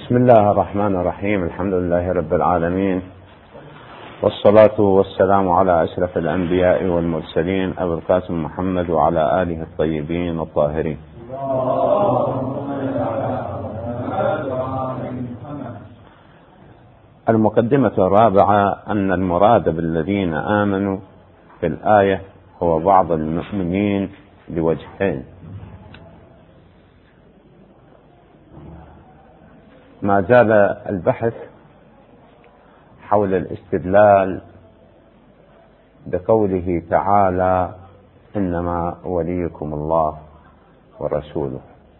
بسم الله الرحمن الرحيم. الحمد لله رب العالمين، والصلاة والسلام على أشرف الأنبياء والمرسلين أبي القاسم محمد وعلى آله الطيبين الطاهرين. المقدمة الرابعة أن المراد بالذين آمنوا في الآية هو بعض المؤمنين لوجهين: ما زال البحث حول الاستدلال بقوله تعالى: إنما وليكم الله ورسوله.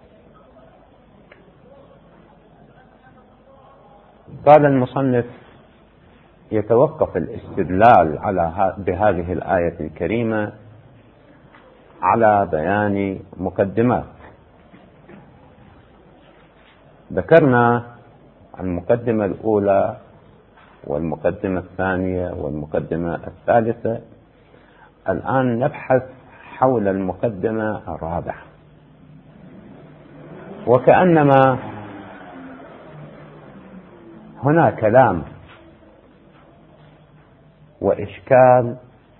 قال المصنف: يتوقف الاستدلال بهذه الآية الكريمة على بيان مقدمات. ذكرنا المقدمة الأولى والمقدمة الثانية والمقدمة الثالثة. الآن نبحث حول المقدمة الرابعة، وكأنما هنا كلام وإشكال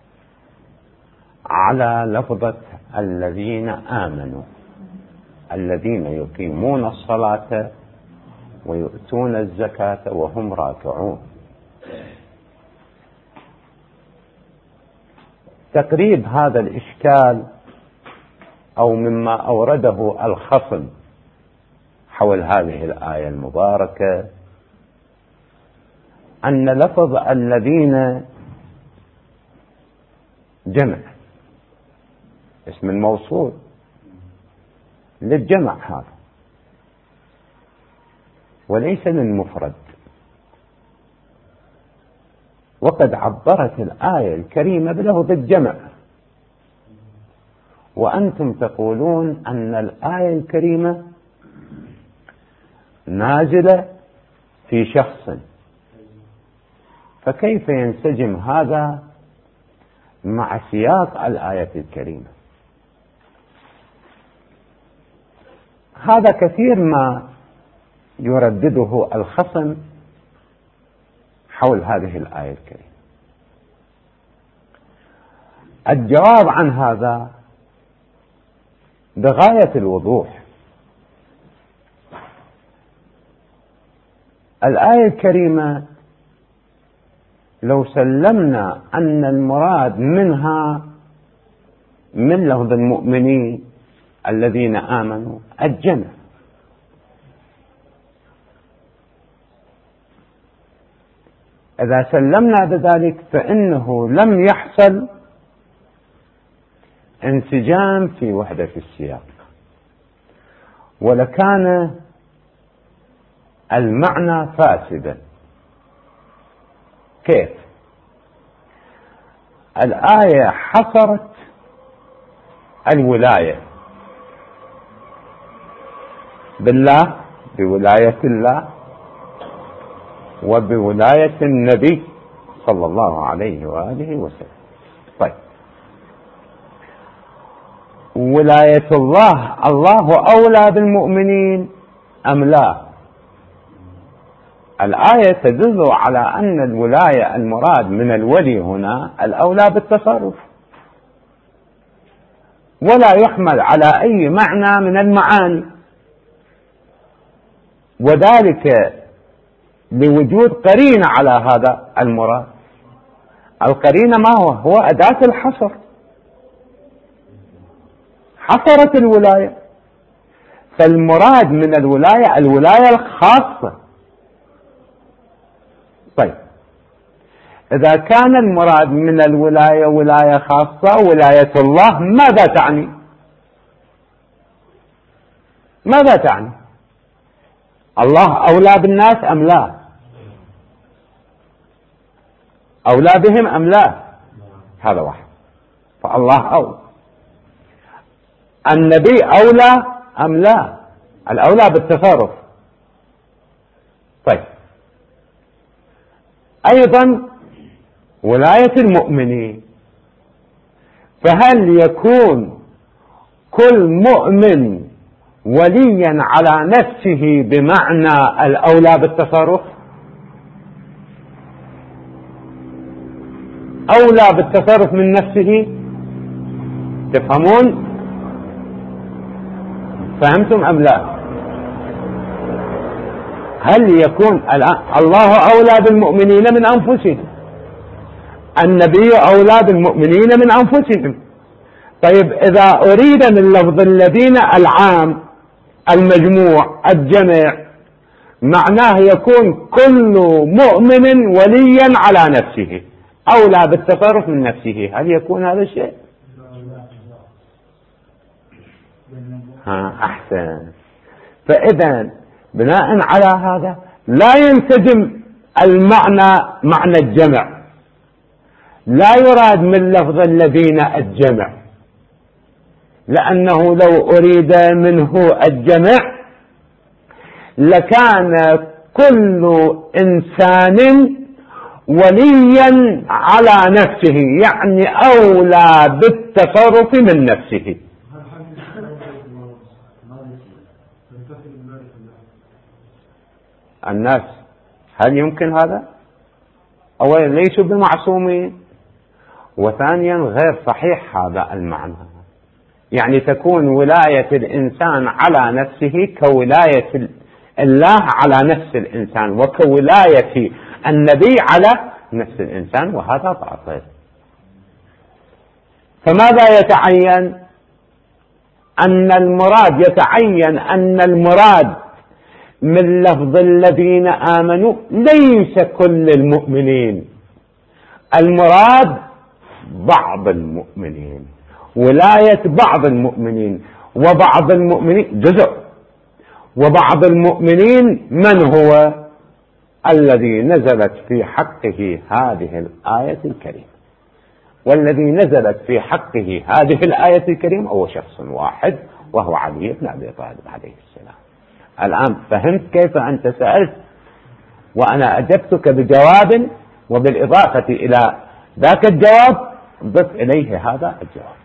على لفظة الذين آمنوا، الذين يقيمون الصلاة ويؤتون الزكاة وهم راكعون. تقريب هذا الإشكال أو مما أورده الخصم حول هذه الآية المباركة أن لفظ الذين جمع، اسم الموصول للجمع هذا وليس للمفرد، وقد عبرت الآية الكريمة بلفظ الجمع، وأنتم تقولون أن الآية الكريمة نازلة في شخص، فكيف ينسجم هذا مع سياق الآية الكريمة؟ هذا كثير ما يردده الخصم حول هذه الآية الكريمة. الجواب عن هذا بغاية الوضوح. الآية الكريمة لو سلمنا أن المراد منها من لفظ المؤمنين الذين آمنوا الجمع، إذا سلمنا بذلك فإنه لم يحصل انسجام في وحدة السياق، ولكان المعنى فاسدا. كيف؟ الآية حصرت الولاية بالله، بولاية الله وبولاية النبي صلى الله عليه وآله وسلم. طيب، ولاية الله، الله أولى بالمؤمنين أم لا؟ الآية تدل على أن الولاية المراد من الولي هنا الأولى بالتصرف، ولا يحمل على أي معنى من المعاني، وذلك لوجود قرينة على هذا المراد. القرينة ما هو أداة الحصر، حصرت الولاية، فالمراد من الولاية الولاية الخاصة. طيب، إذا كان المراد من الولاية ولاية خاصة ولاية الله، ماذا تعني؟ ماذا تعني؟ الله أولى بالناس أم لا؟ أولى بهم أم لا؟ هذا واحد، فالله أولى. النبي أولى أم لا؟ الأولى بالتصرف. طيب، أيضا ولاية المؤمنين، فهل يكون كل مؤمن وليا على نفسه بمعنى الأولى بالتصرف، أولى بالتصرف من نفسه. تفهمون؟ فهمتم أم لا؟ هل يكون الله أولى بالمؤمنين من أنفسهم، النبي أولى بالمؤمنين من أنفسهم. طيب إذا أريد من لفظ الذين العام المجموع الجمع، معناه يكون كل مؤمن وليا على نفسه، أولى بالتصرف من نفسه. هل يكون هذا الشيء؟ أحسن. فإذا بناء على هذا لا ينسجم المعنى معنى الجمع، لا يراد من لفظ الذين الجمع، لأنه لو أريد منه الجمع لكان كل إنسان وليا على نفسه، يعني أولى بالتصرف من نفسه. الناس هل يمكن هذا؟ أولا ليسوا بمعصومين، وثانيا غير صحيح هذا المعنى. يعني تكون ولاية الإنسان على نفسه كولاية الله على نفس الإنسان، وكولاية النبي على نفس الإنسان، وهذا باطل. فماذا يتعين؟ يتعين أن المراد من لفظ الذين آمنوا ليس كل المؤمنين، المراد بعض المؤمنين، ولاية بعض المؤمنين، وبعض المؤمنين جزء، وبعض المؤمنين من هو؟ الذي نزلت في حقه هذه الآية الكريمة. والذي نزلت في حقه هذه الآية الكريمة هو شخص واحد، وهو علي بن أبي طالب عليه السلام. الآن فهمت كيف أنت سألت وأنا أجبتك بجواب، وبالإضافة إلى ذاك الجواب ضف إليه هذا الجواب.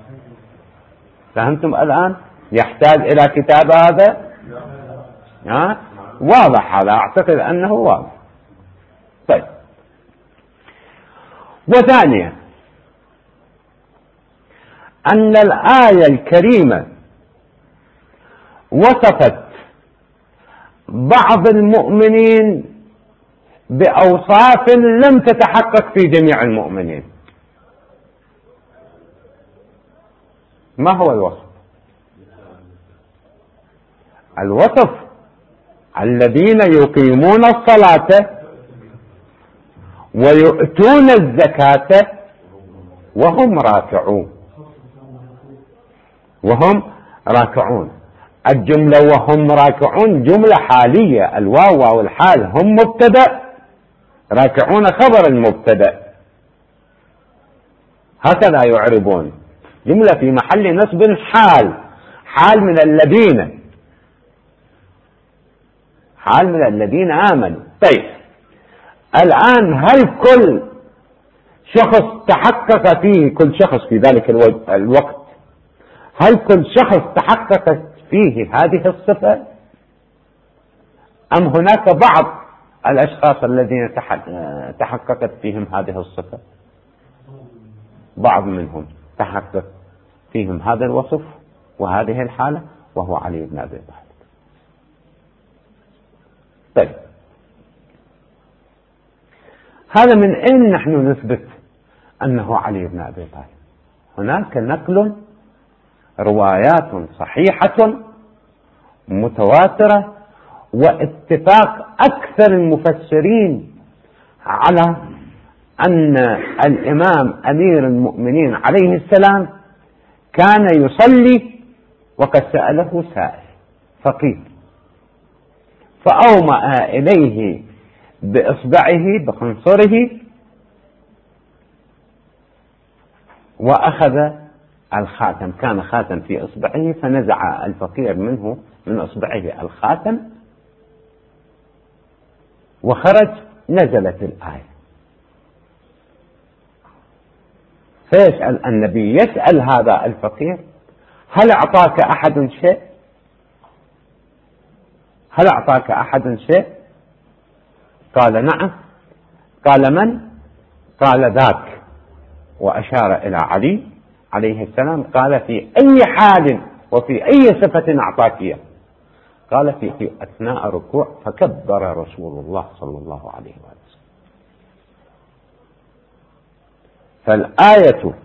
فهمتم الآن؟ يحتاج إلى كتاب هذا؟ واضح هذا، أعتقد أنه واضح. طيب، وثانيا أن الآية الكريمة وصفت بعض المؤمنين بأوصاف لم تتحقق في جميع المؤمنين. ما هو الوصف؟ الوصف الذين يقيمون الصلاة ويؤتون الزكاة وهم راكعون. الجملة وهم راكعون جملة حالية، الواو والحال هم مبتدأ، راكعون خبر المبتدأ، هكذا يعربون. جملة في محل نصب حال من الذين آمنوا. طيب، الآن هل كل شخص تحقق فيه، كل شخص في ذلك الوقت، هل كل شخص تحققت فيه هذه الصفة، أم هناك بعض الأشخاص الذين تحققت فيهم هذه الصفة؟ بعض منهم تحقق فيهم هذا الوصف وهذه الحالة، وهو علي بن أبي طالب. طيب، هذا من أين نحن نثبت أنه علي بن أبي طالب؟ هناك نقل روايات صحيحة متواترة، واتفاق أكثر المفسرين على أن الإمام أمير المؤمنين عليه السلام كان يصلي وقد سأله سائل فقير، فأومأ إليه بإصبعه بخنصره وأخذ الخاتم، كان خاتم في إصبعه، فنزع الفقير منه من إصبعه الخاتم وخرج. نزلت الآية، فيسأل النبي، يسأل هذا الفقير: هل أعطاك أحد شيء؟ هل أعطاك أحد شيء؟ قال نعم. قال من؟ قال ذاك، وأشار إلى علي عليه السلام. قال في أي حال وفي أي صفة أعطاك إياه؟ قال في أثناء ركوع، فكبر رسول الله صلى الله عليه وسلم. فالآية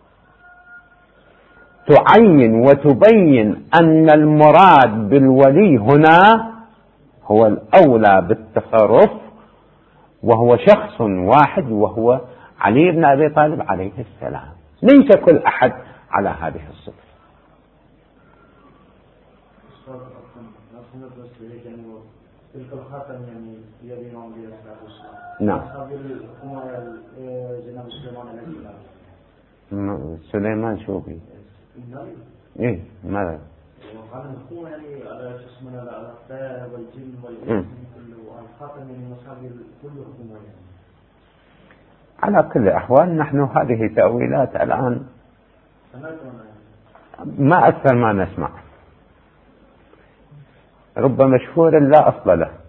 تعين وتبين أن المراد بالولي هنا هو الأولى بالتصرف، وهو شخص واحد، وهو علي بن أبي طالب عليه السلام، ليس كل أحد على هذه الصفة. نعم. سليمان شو بي؟ إيه ماذا؟ على كل الأحوال نحن هذه تأويلات الآن ما أكثر ما نسمع، رب مشهور لا أصل له،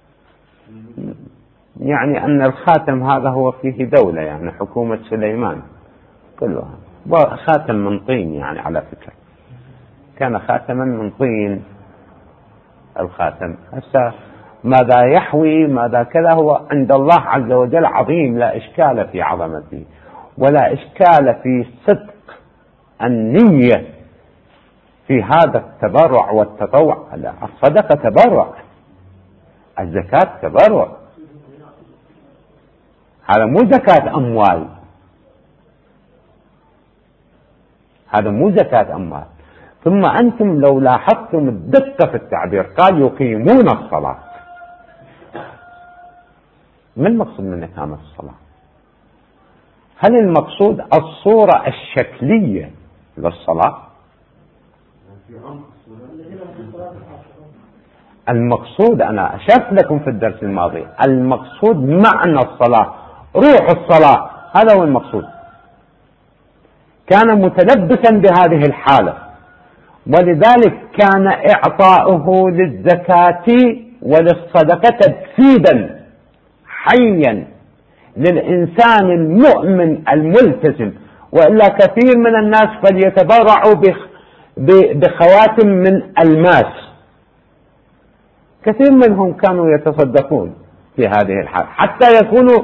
يعني أن الخاتم هذا هو فيه دولة، يعني حكومة سليمان كلها، خاتم من طين يعني، على فكرة كان خاتما من طين الخاتم. هسه ماذا يحوي ماذا كذا هو عند الله عز وجل عظيم، لا إشكال في عظمته ولا إشكال في صدق النية في هذا التبرع والتطوع. الصدقة تبرع، الزكاة تبرع، هذا مو زكاة أموال، هذا مو زكاة أموال. ثم أنتم لو لاحظتم الدقة في التعبير، قال يقيمون الصلاة. ما المقصود من إقامة الصلاة؟ هل المقصود الصورة الشكلية للصلاة؟ المقصود أنا أشرت لكم في الدرس الماضي، المقصود معنى الصلاة، روح الصلاة، هذا هو المقصود. كان متلبسا بهذه الحالة، ولذلك كان إعطاؤه للزكاة وللصدقة تجسيدا حيا للإنسان المؤمن الملتزم. وإلا كثير من الناس فليتبرعوا بخواتم من الماس، كثير منهم كانوا يتصدقون في هذه الحالة حتى يكونوا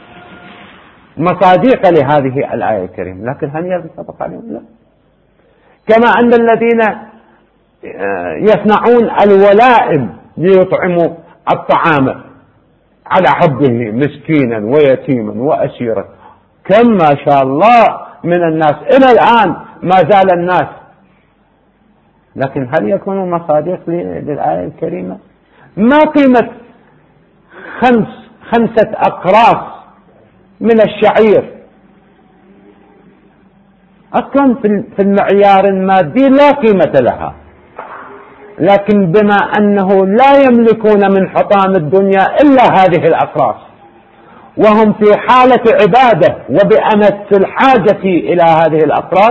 مصادق لهذه الآية الكريمة، لكن هل ينطبق عليهم؟ لا. كما أن الذين يصنعون الولائم ليطعموا الطعام على حبه مسكينا ويتيما وأسيرا، كم ما شاء الله من الناس إلى الآن ما زال الناس، لكن هل يكونوا مصادق للآية الكريمة؟ ما قيمة 5 أقراص من الشعير أصلا في المعيار المادي لا قيمة لها، لكن بما أنه لا يملكون من حطام الدنيا إلا هذه الأقراص، وهم في حالة عبادة وبأمس الحاجة إلى هذه الأقراص،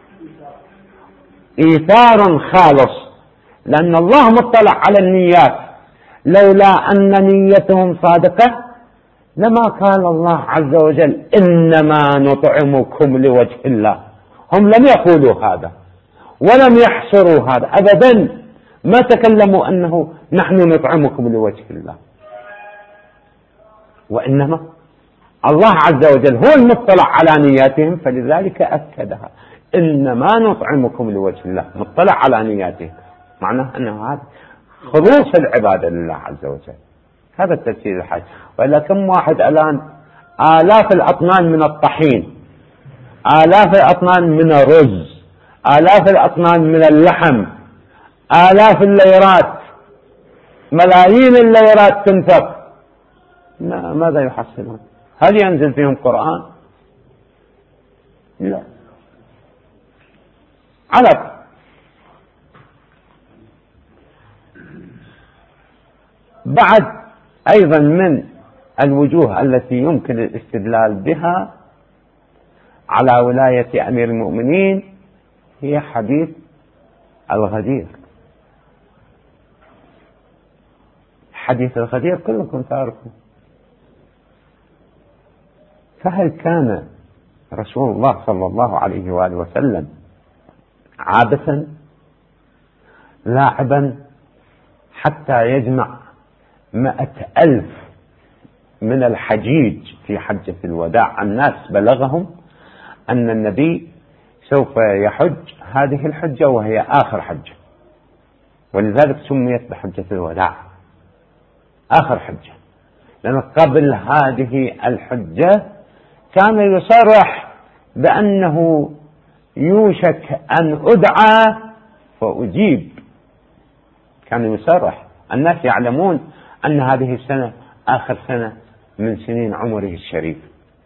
إيثار خالص، لأن الله مطلع على النيات. لولا أن نيتهم صادقة لما قال الله عز وجل إنما نطعمكم لوجه الله. هم لم يقولوا هذا ولم يحصروا هذا أبدا، ما تكلموا أنه نحن نطعمكم لوجه الله، وإنما الله عز وجل هو المطلع على نياتهم، فلذلك أكدها إنما نطعمكم لوجه الله، مطلع على نياتهم، معناه أنه هذا خلوص العبادة لله عز وجل. هذا التفسير الحاج. وإلا كم واحد الآن آلاف الأطنان من الطحين، آلاف الأطنان من الرز، آلاف الأطنان من اللحم، آلاف الليرات، ملايين الليرات تنفق، ماذا يحصلون؟ هل ينزل فيهم قرآن؟ لا. على بعد أيضا من الوجوه التي يمكن الاستدلال بها على ولاية أمير المؤمنين هي حديث الغدير. حديث الغدير كلكم تعرفون. فهل كان رسول الله صلى الله عليه وآله وسلم عابثا لاعبا حتى يجمع 100,000 من الحجيج في حجة الوداع؟ الناس بلغهم أن النبي سوف يحج هذه الحجة وهي آخر حجة، ولذلك سميت بحجة الوداع آخر حجة، لأن قبل هذه الحجة كان يصرح بأنه يوشك أن أدعى فأجيب. كان يصرح، الناس يعلمون أن هذه السنة آخر سنة من سنين عمره الشريف.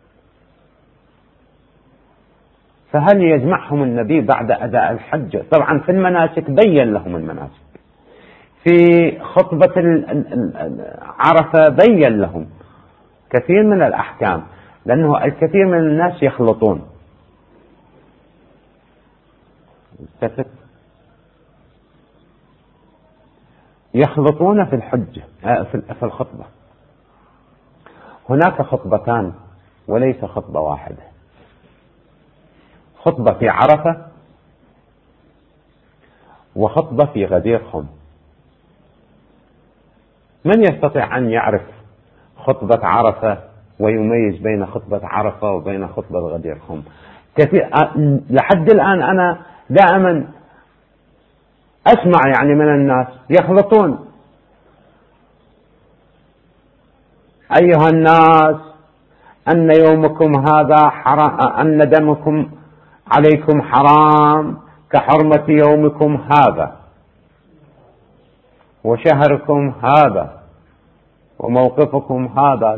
فهل يجمعهم النبي بعد أداء الحجة؟ طبعا في المناسك بين لهم المناسك، في خطبة عرفة بين لهم كثير من الأحكام، لأنه الكثير من الناس يخلطون في الحجة في الخطبة. هناك خطبتان وليس خطبة واحدة، خطبة في عرفة وخطبة في غدير خم. من يستطيع أن يعرف خطبة عرفة ويميز بين خطبة عرفة وبين خطبة غدير خم؟ كثير لحد الآن أنا دائما أسمع يعني من الناس يخلطون. أيها الناس، أن يومكم هذا حرام، أن دمكم عليكم حرام كحرمة يومكم هذا وشهركم هذا وموقفكم هذا،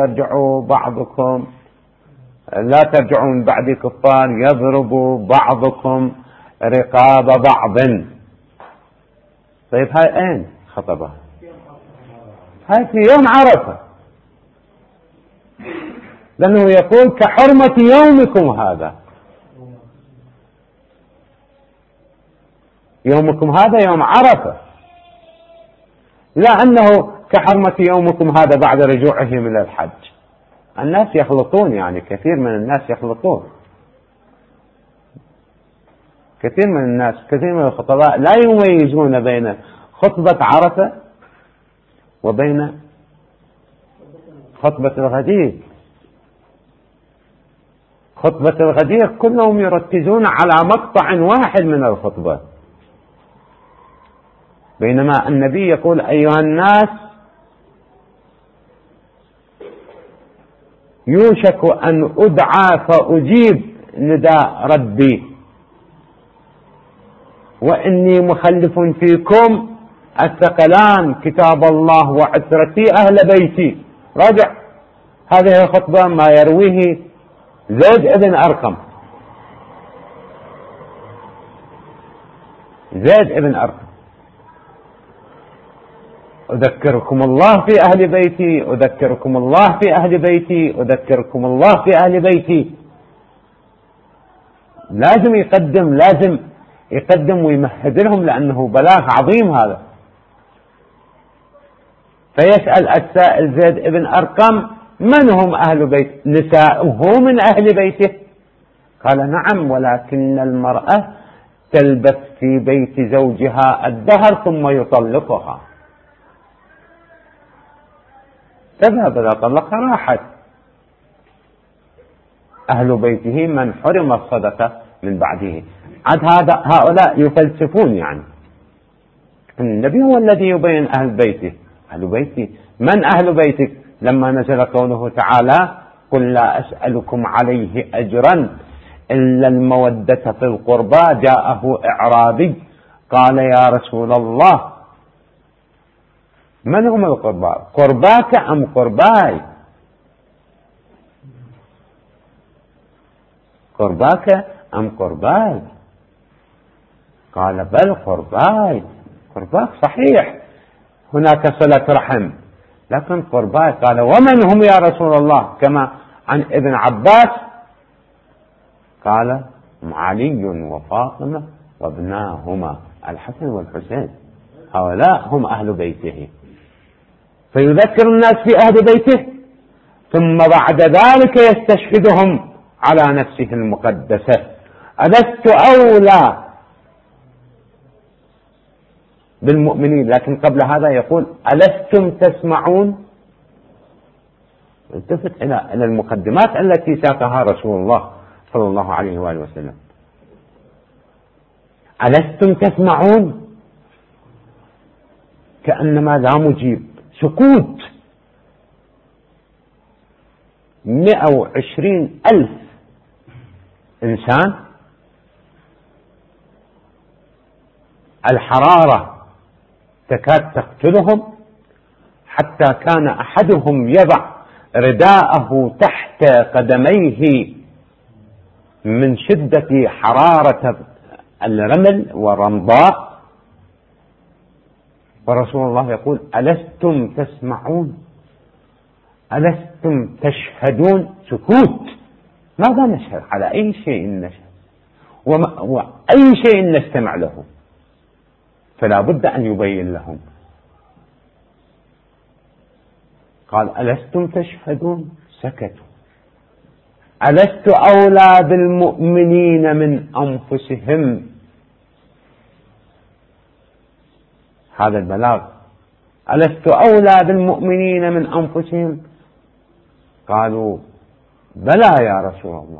لا ترجعوا من بعد كفار يضرب بعضكم رقاب بعض. طيب هاي أين خطبها؟ هاي في يوم عرفة، لأنه يقول كحرمة يومكم هذا. يومكم هذا يوم عرفة، لا أنه كحرمة يومكم هذا بعد رجوعه من الحج. الناس يخلطون، يعني كثير من الناس يخلطون، كثير من الناس، كثير من الخطباء لا يميزون بين خطبة عرفة وبين خطبة الغدير. خطبة الغدير كلهم يركزون على مقطع واحد من الخطبة، بينما النبي يقول أيها الناس يوشك أن أدعى فأجيب نداء ربي وإني مخلف فيكم الثقلان كتاب الله وعترتي أهل بيتي. راجع هذه الخطبة ما يرويه زيد بن أرقم. زيد بن أرقم: أذكركم الله في أهل بيتي، أذكركم الله في أهل بيتي، أذكركم الله في أهل بيتي. لازم يقدم ويمهد لهم، لأنه بلاغ عظيم هذا. فيسأل السائل زيد بن أرقم: من هم أهل بيت؟ نساؤه من أهل بيته؟ قال: نعم، ولكن المرأة تلبث في بيت زوجها الدهر ثم يطلقها، تذهب إذا طلقها راحت. أهل بيته من حرم الصدقة من بعده. عاد هؤلاء يفلسفون، يعني النبي هو الذي يبين أهل بيته. أهل بيتي من أهل بيتك؟ لما نزل قوله تعالى: قل لا أسألكم عليه أجرا إلا المودة في القربى، جاءه إعرابي قال: يا رسول الله، من هم القربى؟ قرباك أم قرباي؟ قرباك أم قرباي؟ قال: بل قرباي. قرباك صحيح، هناك صلة رحم، لكن قرباي. قال: ومن هم يا رسول الله؟ كما عن ابن عباس قال: علي وفاطمة وابناهما الحسن والحسين، هؤلاء هم أهل بيته. فيذكر الناس في أهل بيته، ثم بعد ذلك يستشهدهم على نفسه المقدسة. ألست أولى بالمؤمنين، لكن قبل هذا يقول ألستم تسمعون. التفت إلى المقدمات التي ساقها رسول الله صلى الله عليه وآله وسلم. ألستم تسمعون، كأنما لا مجيب، سكوت. 120,000 إنسان، الحرارة تكاد تقتلهم، حتى كان أحدهم يضع رداءه تحت قدميه من شدة حرارة الرمل والرمضاء، ورسول الله يقول ألستم تسمعون، ألستم تشهدون. سكوت. ماذا نشهد؟ على أي شيء نشهد؟ وأي شيء نستمع له؟ فلا بد أن يبين لهم. قال ألستم تشهدون، سكتوا. ألست أولى بالمؤمنين من أنفسهم. هذا البلاغ. ألست أولى بالمؤمنين من أنفسهم؟ قالوا بلى يا رسول الله،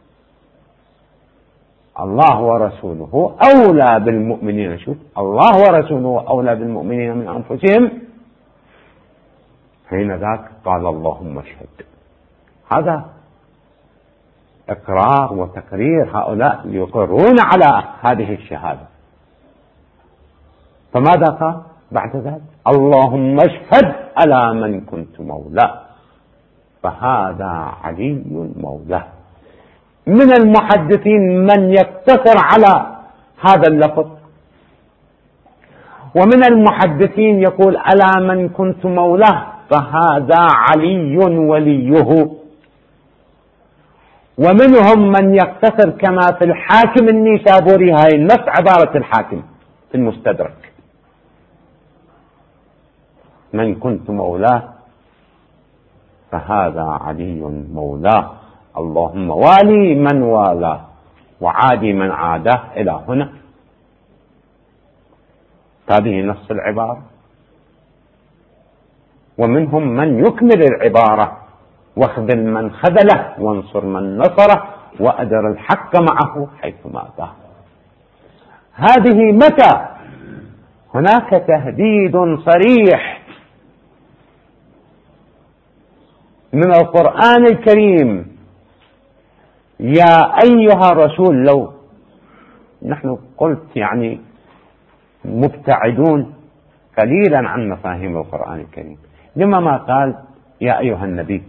الله ورسوله أولى بالمؤمنين. شوف، الله ورسوله أولى بالمؤمنين من أنفسهم. حين ذاك قال اللهم اشهد. هذا إقرار وتقرير، هؤلاء يقرون على هذه الشهادة. فماذا قال بعد ذلك؟ اللهم اشهد على من كنت مولاه فهذا علي مولاه. من المحدثين من يقتصر على هذا اللفظ، ومن المحدثين يقول على من كنت مولاه فهذا علي وليه، ومنهم من يقتصر كما في الحاكم النيسابوري، هاي نفس عبارة الحاكم في المستدرك، من كنت مولاه فهذا علي مولاه، اللهم والي من والاه وعادي من عاداه، إلى هنا. هذه نص العبارة. ومنهم من يكمل العبارة واخذل من خذله وانصر من نصره وأدر الحق معه حيثما ذهب. هذه متى؟ هناك تهديد صريح من القرآن الكريم. يا أيها الرسول، لو نحن قلت يعني مبتعدون قليلا عن مفاهيم القرآن الكريم، لما ما قال يا أيها النبي؟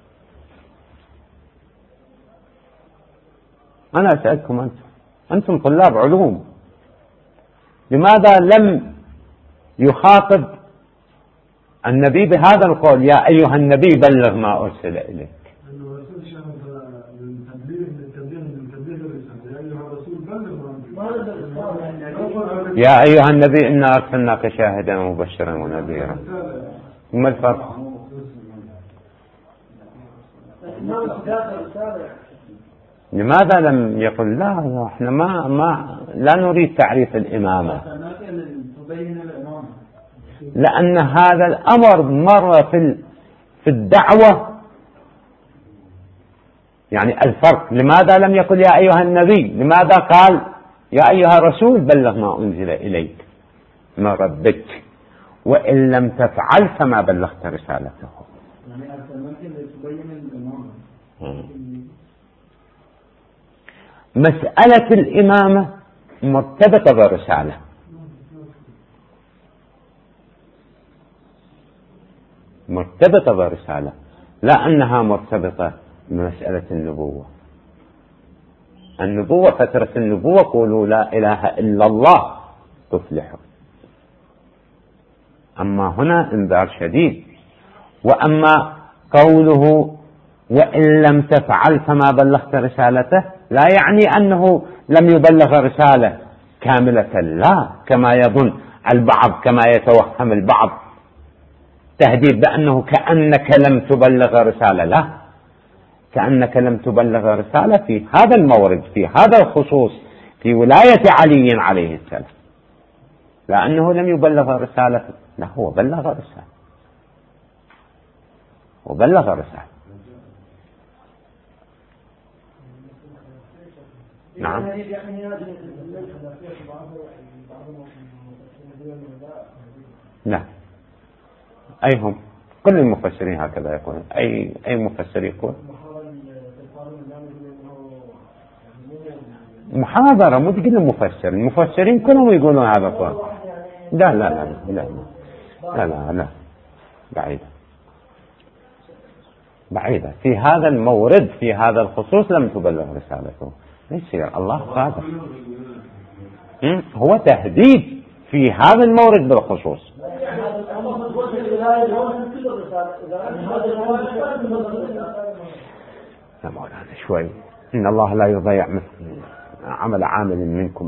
أنا أسألكم أنتم طلاب علوم، لماذا لم يخاطب النبي بهذا القول يا أيها النبي بلغ ما أرسل إليك؟ يا أيها النبي إنا أرسلناك شاهدا ومبشرا ونذيرا. ما الفرق؟ لماذا لم يقل لا احنا لا نريد تعريف الإمامة؟ لأن هذا الأمر مر في الدعوة. يعني الفرق، لماذا لم يقل يا أيها النبي؟ لماذا قال يا أيها الرسول بلغ ما أنزل إليك من ربك وإن لم تفعل فما بلغت رسالته؟ مسألة الإمامة مرتبطة بالرسالة، مرتبطة بالرسالة، لا أنها مرتبطة بمسألة النبوة. النبوة فترة النبوة قولوا لا إله إلا الله تفلحوا. أما هنا انذار شديد. وأما قوله وإن لم تفعل فما بلغت رسالته لا يعني أنه لم يبلغ رسالة كاملة، لا كما يظن البعض، كما يتوهم البعض تهديد بأنه كأنك لم تبلغ رسالة، لا، كأنك لم تبلغ رسالة في هذا المورد، في هذا الخصوص، في ولاية علي عليه السلام، لأنه لم يبلغ رسالة، لا، هو بلغ رسالة، وبلغ رسالة. نعم. لا، أي هم كل المفسرين هكذا يقولون، أي مفسر يقول محاضرة، مو تقول المفسر، المفسرين كلهم يقولون هذا القول. لا لا لا لا لا لا لا، بعيدة بعيدة، في هذا المورد، في هذا الخصوص لم تبلغ رسالته. يصير الله قادر، هو تهديد في هذا المورد بالخصوص. يا مولانا شوي، إن الله لا يضيع عمل عامل منكم.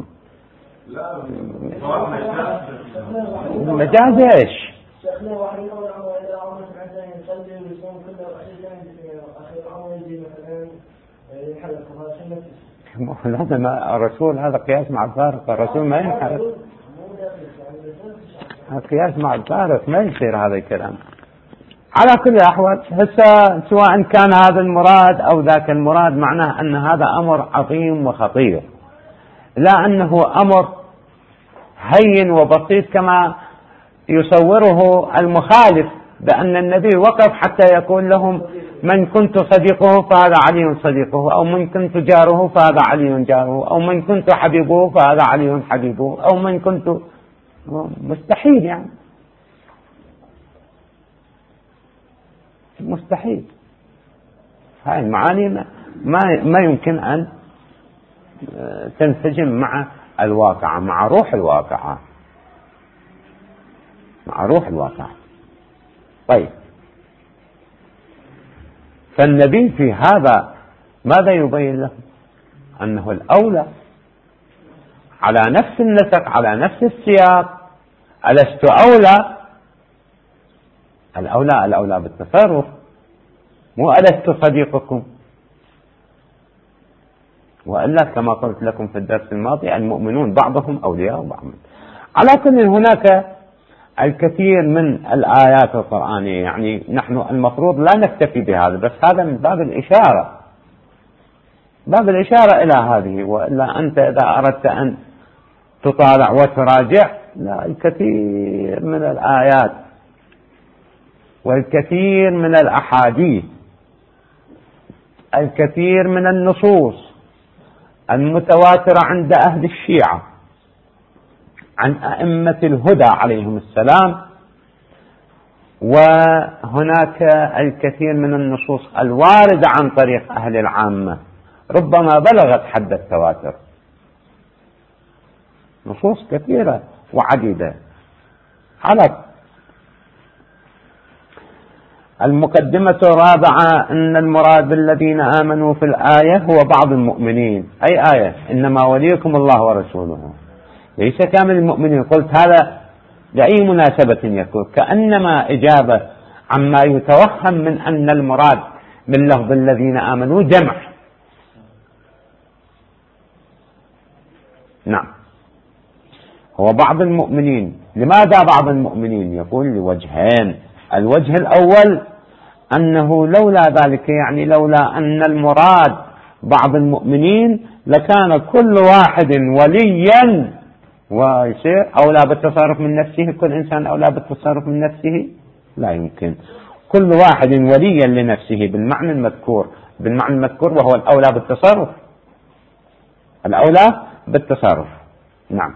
مجاز ايش؟ لازم الرسول، هذا قياس مع الفارق، الرسول ما ينحرف، قياس مع الفارق ما يصير هذا الكلام. على كل الأحوال هسه سواء كان هذا المراد أو ذاك المراد، معناه أن هذا أمر عظيم وخطير، لا أنه أمر هين وبسيط كما يصوره المخالف، بأن النبي وقف حتى يقول لهم من كنت صديقه فهذا علي صديقه، أو من كنت جاره فهذا علي جاره، أو من كنت حبيبه فهذا علي حبيبه، أو من كنت، مستحيل يعني، مستحيل. هاي المعاني ما يمكن أن تنسجم مع الواقع، مع روح الواقع، مع روح الواقع. طيب، فالنبي في هذا ماذا يبين له؟ أنه الأولى على نفس النسق، على نفس السياق، ألست أولى؟ الأولى بالتصرف، مو ألست صديقكم. وإلا كما قلت لكم في الدرس الماضي، المؤمنون بعضهم أولياء بعض. على كل هناك الكثير من الآيات القرآنية، يعني نحن المفروض لا نكتفي بهذا، بس هذا من باب الإشارة، باب الإشارة إلى هذه. وإلا أنت إذا أردت أن تطالع وتراجع، لا، الكثير من الآيات والكثير من الأحاديث، الكثير من النصوص المتواترة عند أهل الشيعة عن أئمة الهدى عليهم السلام، وهناك الكثير من النصوص الواردة عن طريق أهل العامة ربما بلغت حد التواتر، نصوص كثيرة وعديدة. على المقدمة الرابعة أن المراد بالذين آمنوا في الآية هو بعض المؤمنين. أي آية؟ إنما وليكم الله ورسوله، ليس كامل المؤمنين. قلت هذا لأي مناسبة يكون؟ كأنما إجابة عما يتوهم من أن المراد من لفظ الذين آمنوا جمع. نعم، هو بعض المؤمنين. لماذا بعض المؤمنين؟ يقول لوجهين. الوجه الأول أنه لولا ذلك، يعني لولا أن المراد بعض المؤمنين لكان كل واحد وليا ويصير أولى بالتصرف من نفسه، كل إنسان أولى بالتصرف من نفسه. لا يمكن، كل واحد وليا لنفسه بالمعنى المذكور، بالمعنى المذكور، وهو الأولى بالتصرف، الأولى بالتصرف. نعم،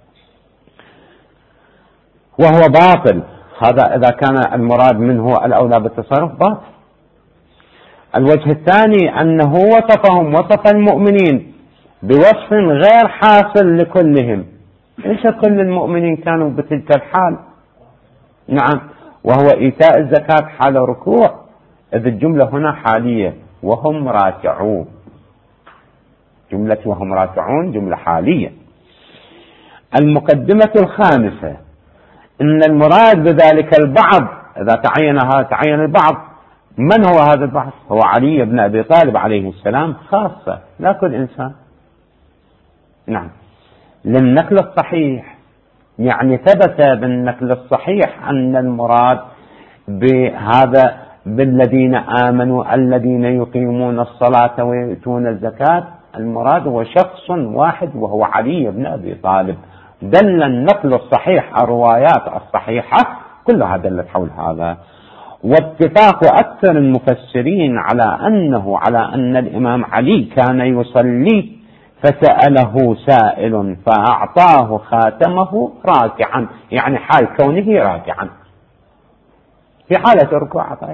وهو باطل هذا إذا كان المراد منه الأولى بالتصرف، باطل. الوجه الثاني أنه وصفهم، وصف المؤمنين بوصف غير حاصل لكلهم، ليس كل المؤمنين كانوا بتلك الحال. نعم، وهو إيتاء الزكاة حال ركوع، إذ الجملة هنا حالية، وهم راكعون، جملة وهم راكعون جملة حالية. المقدمة الخامسة أن المراد بذلك البعض إذا تعين هذا تعين البعض. من هو هذا البعض؟ هو علي بن أبي طالب عليه السلام خاصة، لا كل إنسان. نعم. للنقل الصحيح، يعني ثبت بالنقل الصحيح أن المراد بهذا بالذين آمنوا الذين يقيمون الصلاة ويؤتون الزكاة، المراد هو شخص واحد وهو علي بن أبي طالب. دل النقل الصحيح، الروايات الصحيحة كلها دلت حول هذا. واتفاق أكثر المفسرين على أن الإمام علي كان يصلي فسأله سائل فأعطاه خاتمه راكعا، يعني حال كونه راكعا في حالة الركوع. طيب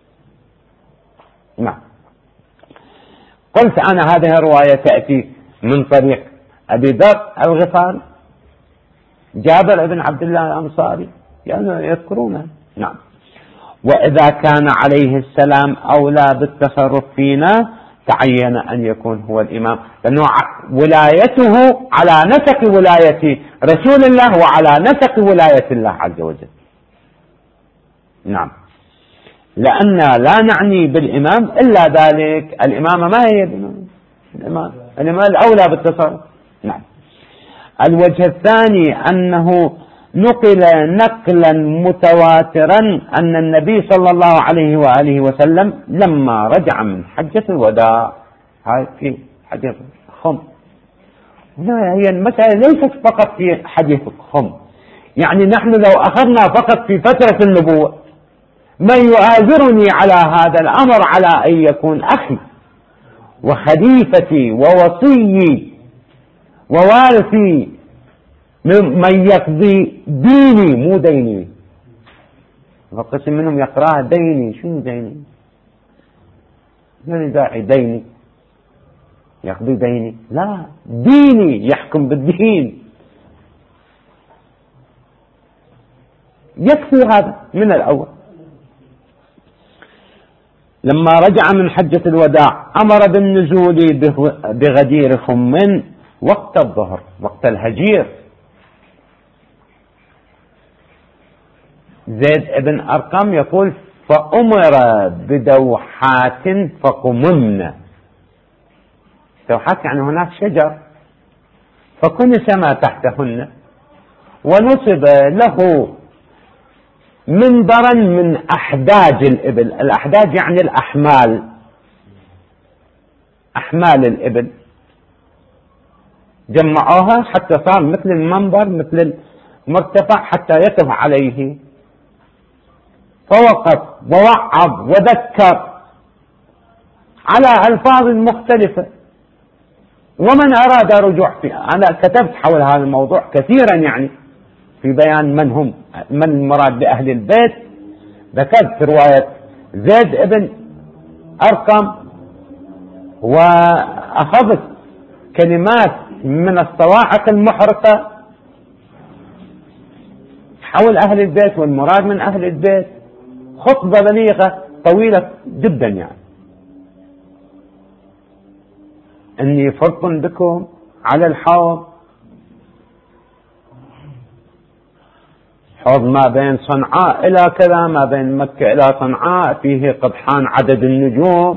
نعم. قلت أنا هذه الرواية تأتي من طريق أبي ذر الغفاري، جابر بن عبد الله الأنصاري، يعني يذكرونه. نعم. وإذا كان عليه السلام أولى بالتصرف فينا تعين أن يكون هو الإمام، لأنه ولايته على نسق ولاية رسول الله وعلى نسق ولاية الله عز وجل. نعم. لأن لا نعني بالإمام إلا ذلك. الإمامة ما هي الإمام الأولى بالتصرف. نعم. الوجه الثاني أنه نقل نقلا متواترا أن النبي صلى الله عليه وآله وسلم لما رجع من حجة الوداع، هاي في حديث خم، هي المسألة ليست فقط في حديث خم، يعني نحن لو أخذنا فقط في فترة النبوة من يؤازرني على هذا الأمر على أن يكون أخي وخليفتي ووصيي ووارثي من يقضي ديني مو ديني. فقسم منهم يقرأها ديني. شنو ديني؟ ما داعي ديني يقضي ديني، لا، ديني يحكم بالدين. يكفي هذا من الأول. لما رجع من حجة الوداع أمر بالنزول بغدير خم وقت الظهر، وقت الهجير. زيد ابن أرقم يقول فأمر بدوحات فقممن. دوحات يعني هناك شجر، فكنس ما تحتهن، ونصب له منبرا من أحداج الإبل. الأحداج يعني الأحمال، أحمال الإبل جمعوها حتى صار مثل المنبر، مثل المرتفع حتى يقف عليه. فوقف ووعظ وذكر على ألفاظ مختلفة. ومن أراد رجوع فيه، أنا كتبت حول هذا الموضوع كثيرا يعني في بيان من المراد بأهل البيت. ذكرت رواية زيد ابن أرقم، وأخذت كلمات من الصواعق المحرقة حول أهل البيت والمراد من أهل البيت. خطبة بليغة طويلة جدا، يعني أني فرق بكم على الحوض، حوض ما بين صنعاء إلى كذا، ما بين مكة إلى صنعاء، فيه قدحان عدد النجوم،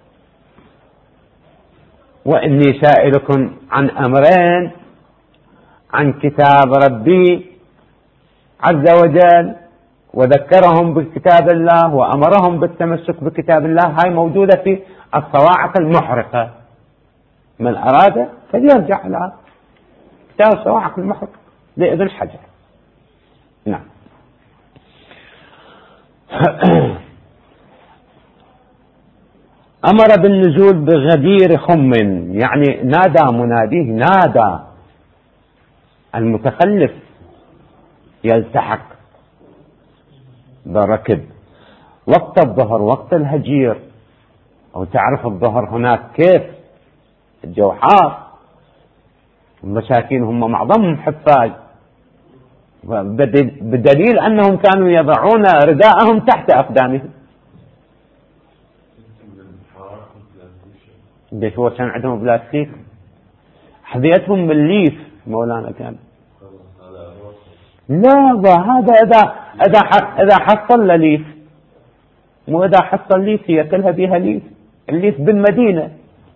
وإني سائلكم عن أمرين، عن كتاب ربي عز وجل، وذكرهم بكتاب الله وأمرهم بالتمسك بكتاب الله. هاي موجودة في الصواعق المحرقة، من أراد فليرجع إلى كتاب الصواعق المحرقة لابن حجر. نعم. أمر بالنزول بغدير خم، يعني نادى مناديه، نادى المتخلف يلتحق بالركب وقت الظهر، وقت الهجير. أو تعرف الظهر هناك كيف الجو حار، المساكين هم معظمهم حفاظ، بدليل أنهم كانوا يضعون رداءهم تحت أقدامهم. ليش هو كان عندهم بلاستيك، حذيتهم من ليف مولانا كان. لا، هذا إذا إذا حصل ليف، مو إذا حصل ليف هي كلها بيها ليف، الليف بالمدينة.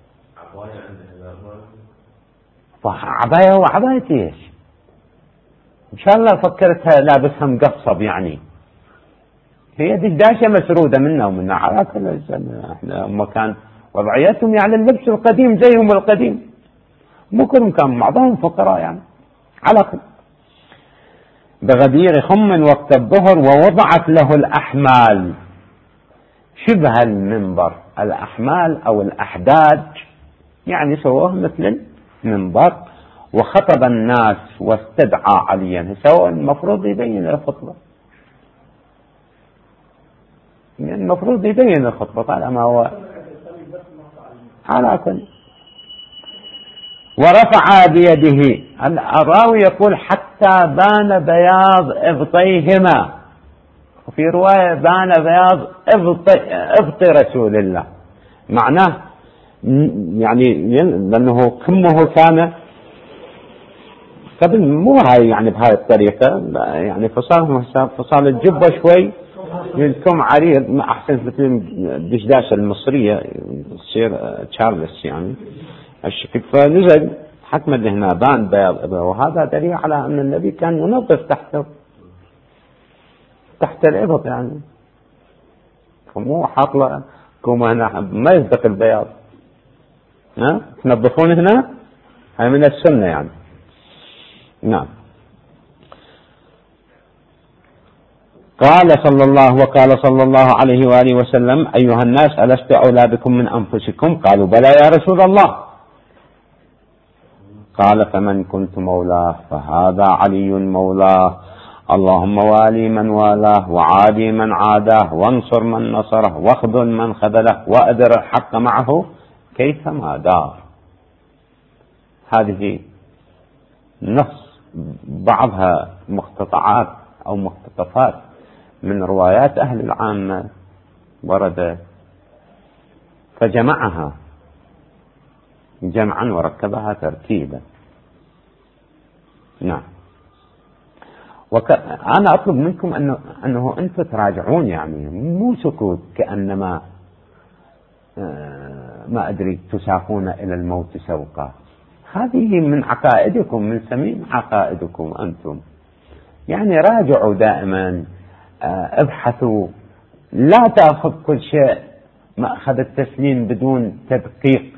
عباية وعباية ايش؟ ان شاء الله فكرتها لابسها مقصب يعني، هي دشداشة مسرودة منا ومنا على كل إنسان. احنا هم كان وضعيتهم يعني اللبس القديم زيهم القديم، مو كلهم كان بعضهم فقراء يعني. على كل بغدير خم وقت الظهر ووضعت له الأحمال شبه المنبر، الأحمال أو الأحداج يعني سووه مثل المنبر، وخطب الناس واستدعى عليا. سوى المفروض يبين الخطبة، المفروض يبين الخطبة طالما هو على كل. ورفع بيده، الراوي يقول حتى بان بياض ابطيهما، وفي رواية بان بياض ابط رسول الله، معناه يعني لأنه كمه كان قبل مو هاي يعني بهاي الطريقة يعني فصال الجبة شوي الكم عريض، ما أحسن مثل الدشداشة المصرية تصير تشارلز يعني الشكل. فنزل حكم اللي هنا بان بياض، وهذا دليل على أن النبي كان ينظف تحت الإبط يعني، مو حاطله كما هنا ما يصدق البياض. تنظفون هنا هاي من السنة يعني. نعم. قال صلى الله عليه وآله وسلم: أيها الناس ألست أولى بكم من أنفسكم؟ قالوا: بلى يا رسول الله. قال: فمن كنت مولاه فهذا علي مولاه، اللهم والي من والاه وعادي من عاداه وانصر من نصره واخذل من خذله وأدر الحق معه كيفما دار. هذه نص بعضها مقتطعات أو مقتطفات من روايات أهل العامة ورد، فجمعها جمعا وركبها تركيبا. نعم. أنا أطلب منكم أنه أنتم تراجعون يعني، مو سكوت كأنما ما أدري تساقون إلى الموت سوقا. هذه من عقائدكم، من سمين عقائدكم أنتم يعني. راجعوا دائما، ابحثوا، لا تأخذ كل شيء مأخذ التسليم بدون تدقيق،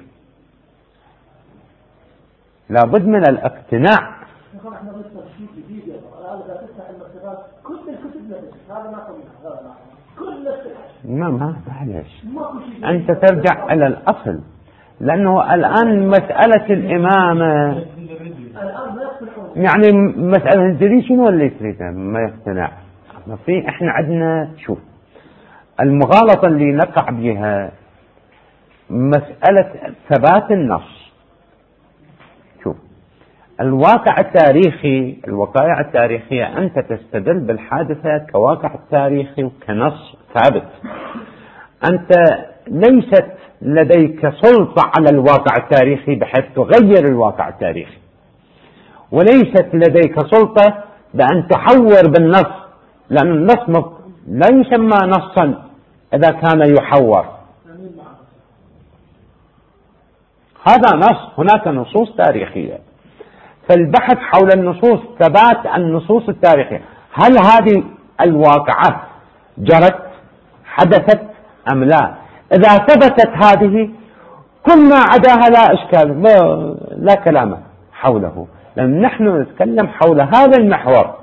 لابد من الاقتناع. ما معلش، أنت ترجع إلى الأصل، لأنه الآن مسألة الإمامة يعني مسألة الجري شنو اللي يريده ما يقتنع. في إحنا عندنا شوف المغالطة اللي نقع بها مسألة ثبات النص. شوف الواقع التاريخي، الوقائع التاريخية أنت تستدل بالحادثة كواقع تاريخي وكنص ثابت، أنت ليست لديك سلطة على الواقع التاريخي بحيث تغير الواقع التاريخي، وليست لديك سلطة بأن تحور بالنص، لأن النص لا يسمى نصا إذا كان يحور. هذا نص، هناك نصوص تاريخية، فالبحث حول النصوص، ثبات النصوص التاريخية، هل هذه الواقعات جرت حدثت أم لا؟ إذا ثبتت هذه كل ما عداها لا إشكال، لا كلام حوله، لأن نحن نتكلم حول هذا المحور،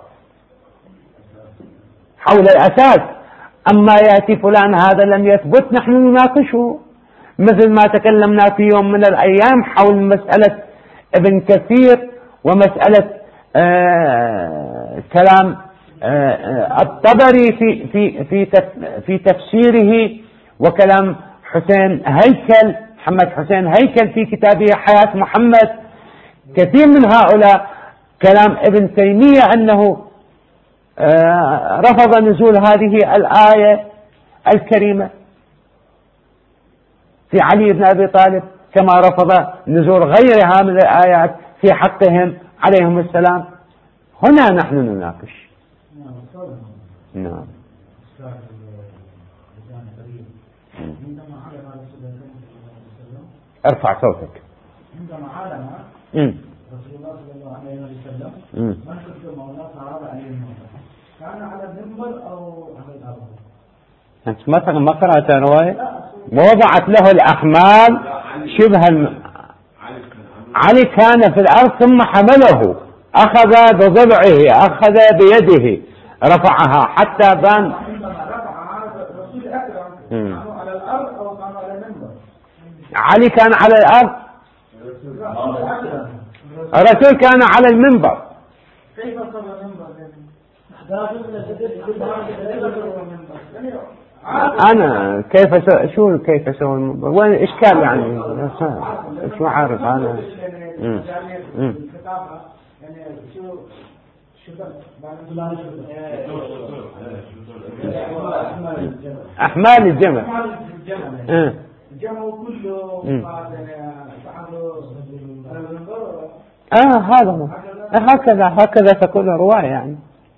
حول الأساس. أما يأتي فلان هذا لم يثبت نحن نناقشه، مثل ما تكلمنا في يوم من الأيام حول مسألة ابن كثير ومسألة كلام الطبري في تفسيره، وكلام حسين هيكل، محمد حسين هيكل في كتابه حياة محمد. كثير من هؤلاء كلام ابن تيمية أنه رفض نزول هذه الآية الكريمة في علي بن أبي طالب، كما رفض نزول غيرها من الآيات في حقهم عليهم السلام. هنا نحن نناقش. نعم. ارفع صوتك. عندما علم رسول الله صلى الله عليه وسلم من كنت مولاه فعرض عليه الموت، كان على المنبر أو على الأرض؟ أنت ما قرأت الرواية؟ ووضعت له الأحمال شبه علي كان في الأرض ثم حمله، أخذ بضلعه، أخذ بيده، رفعها حتى بان. الرسول أكرم كانوا على الأرض أو كانوا على المنبر؟ علي كان على الأرض، الرسول كان على المنبر. كيف صار المنبر؟ أنا كيف أسوي المنبر؟ وين إشكال يعني؟ شو عارف أنا؟ أحمال الجمل. الجمل كله هذا هكذا تكون الرواية يعني.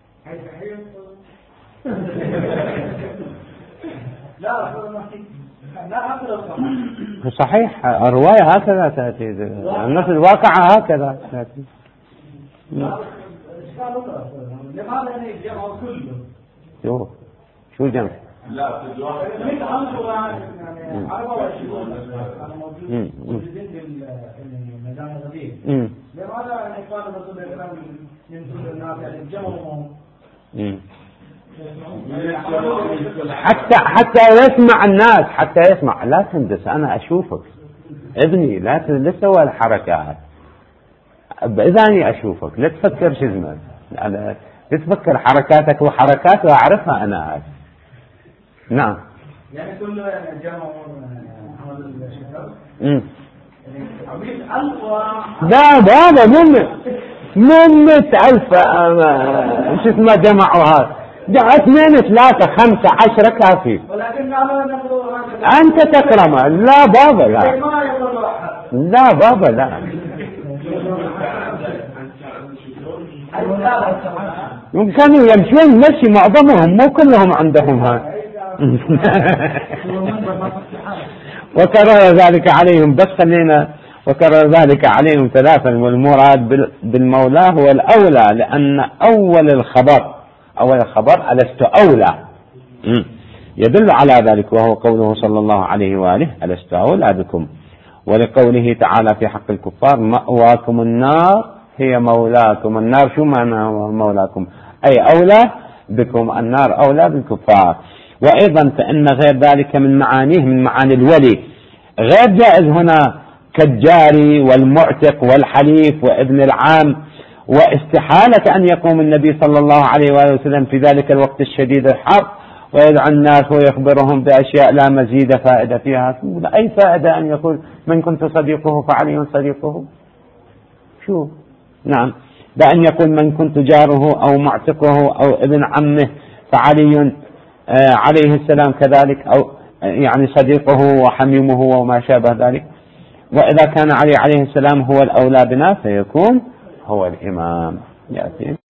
صحيح، الرواية هكذا تأتي، النص الواقعة هكذا تأتي. لماذا الجمع كله؟ شو الجمع؟ لا في الواقع يعني 24 أنا موجودين بالميدان الغدير. لماذا يعني قال الرسول الإسلام من كل الناس يعني الجمع حتى يسمع الناس، حتى يسمع. لا تندس، أنا أشوفك ابني، لا تسوي الحركات. إذا أني أشوفك لا تفكر شو اسمك، لا تفكر حركاتك وحركات وأعرفها أنا. نعم. يعني كل جمع عمل الشكر. لا هذا مو 100,000 شو اسمه جمعوا هذا. 2 3 5 10 كافي. ولكن أنت تكرمه. لا بابا لا بابا لا. كانوا يمشون مشي معظمهم، مو كلهم عندهم هذا. وكرر ذلك عليهم، بس خلينا، وكرر ذلك عليهم 3. والمراد بالمولى هو الأولى، لأن أول الخبر ألست أولى يدل على ذلك، وهو قوله صلى الله عليه وآله ألست أولى بكم. ولقوله تعالى في حق الكفار مأواكم النار هي مولاكم. النار شو معنى مولاكم؟ أي أولى بكم، النار أولى بالكفار. وأيضا فإن غير ذلك من معانيه، من معاني الولي غير جائز هنا، كالجاري والمعتق والحليف وابن العام. واستحالة أن يقوم النبي صلى الله عليه وآله وسلم في ذلك الوقت الشديد الحر ويدعو الناس ويخبرهم بأشياء لا مزيد فائدة فيها. أي فائدة أن يقول من كنت صديقه فعلي صديقه؟ شو؟ نعم، بأن يقول من كنت جاره أو معتقه أو ابن عمه فعلي عليه السلام كذلك، أو يعني صديقه وحميمه وما شابه ذلك. وإذا كان علي عليه السلام هو الأولى بنا فيكون هو الإمام. يأتي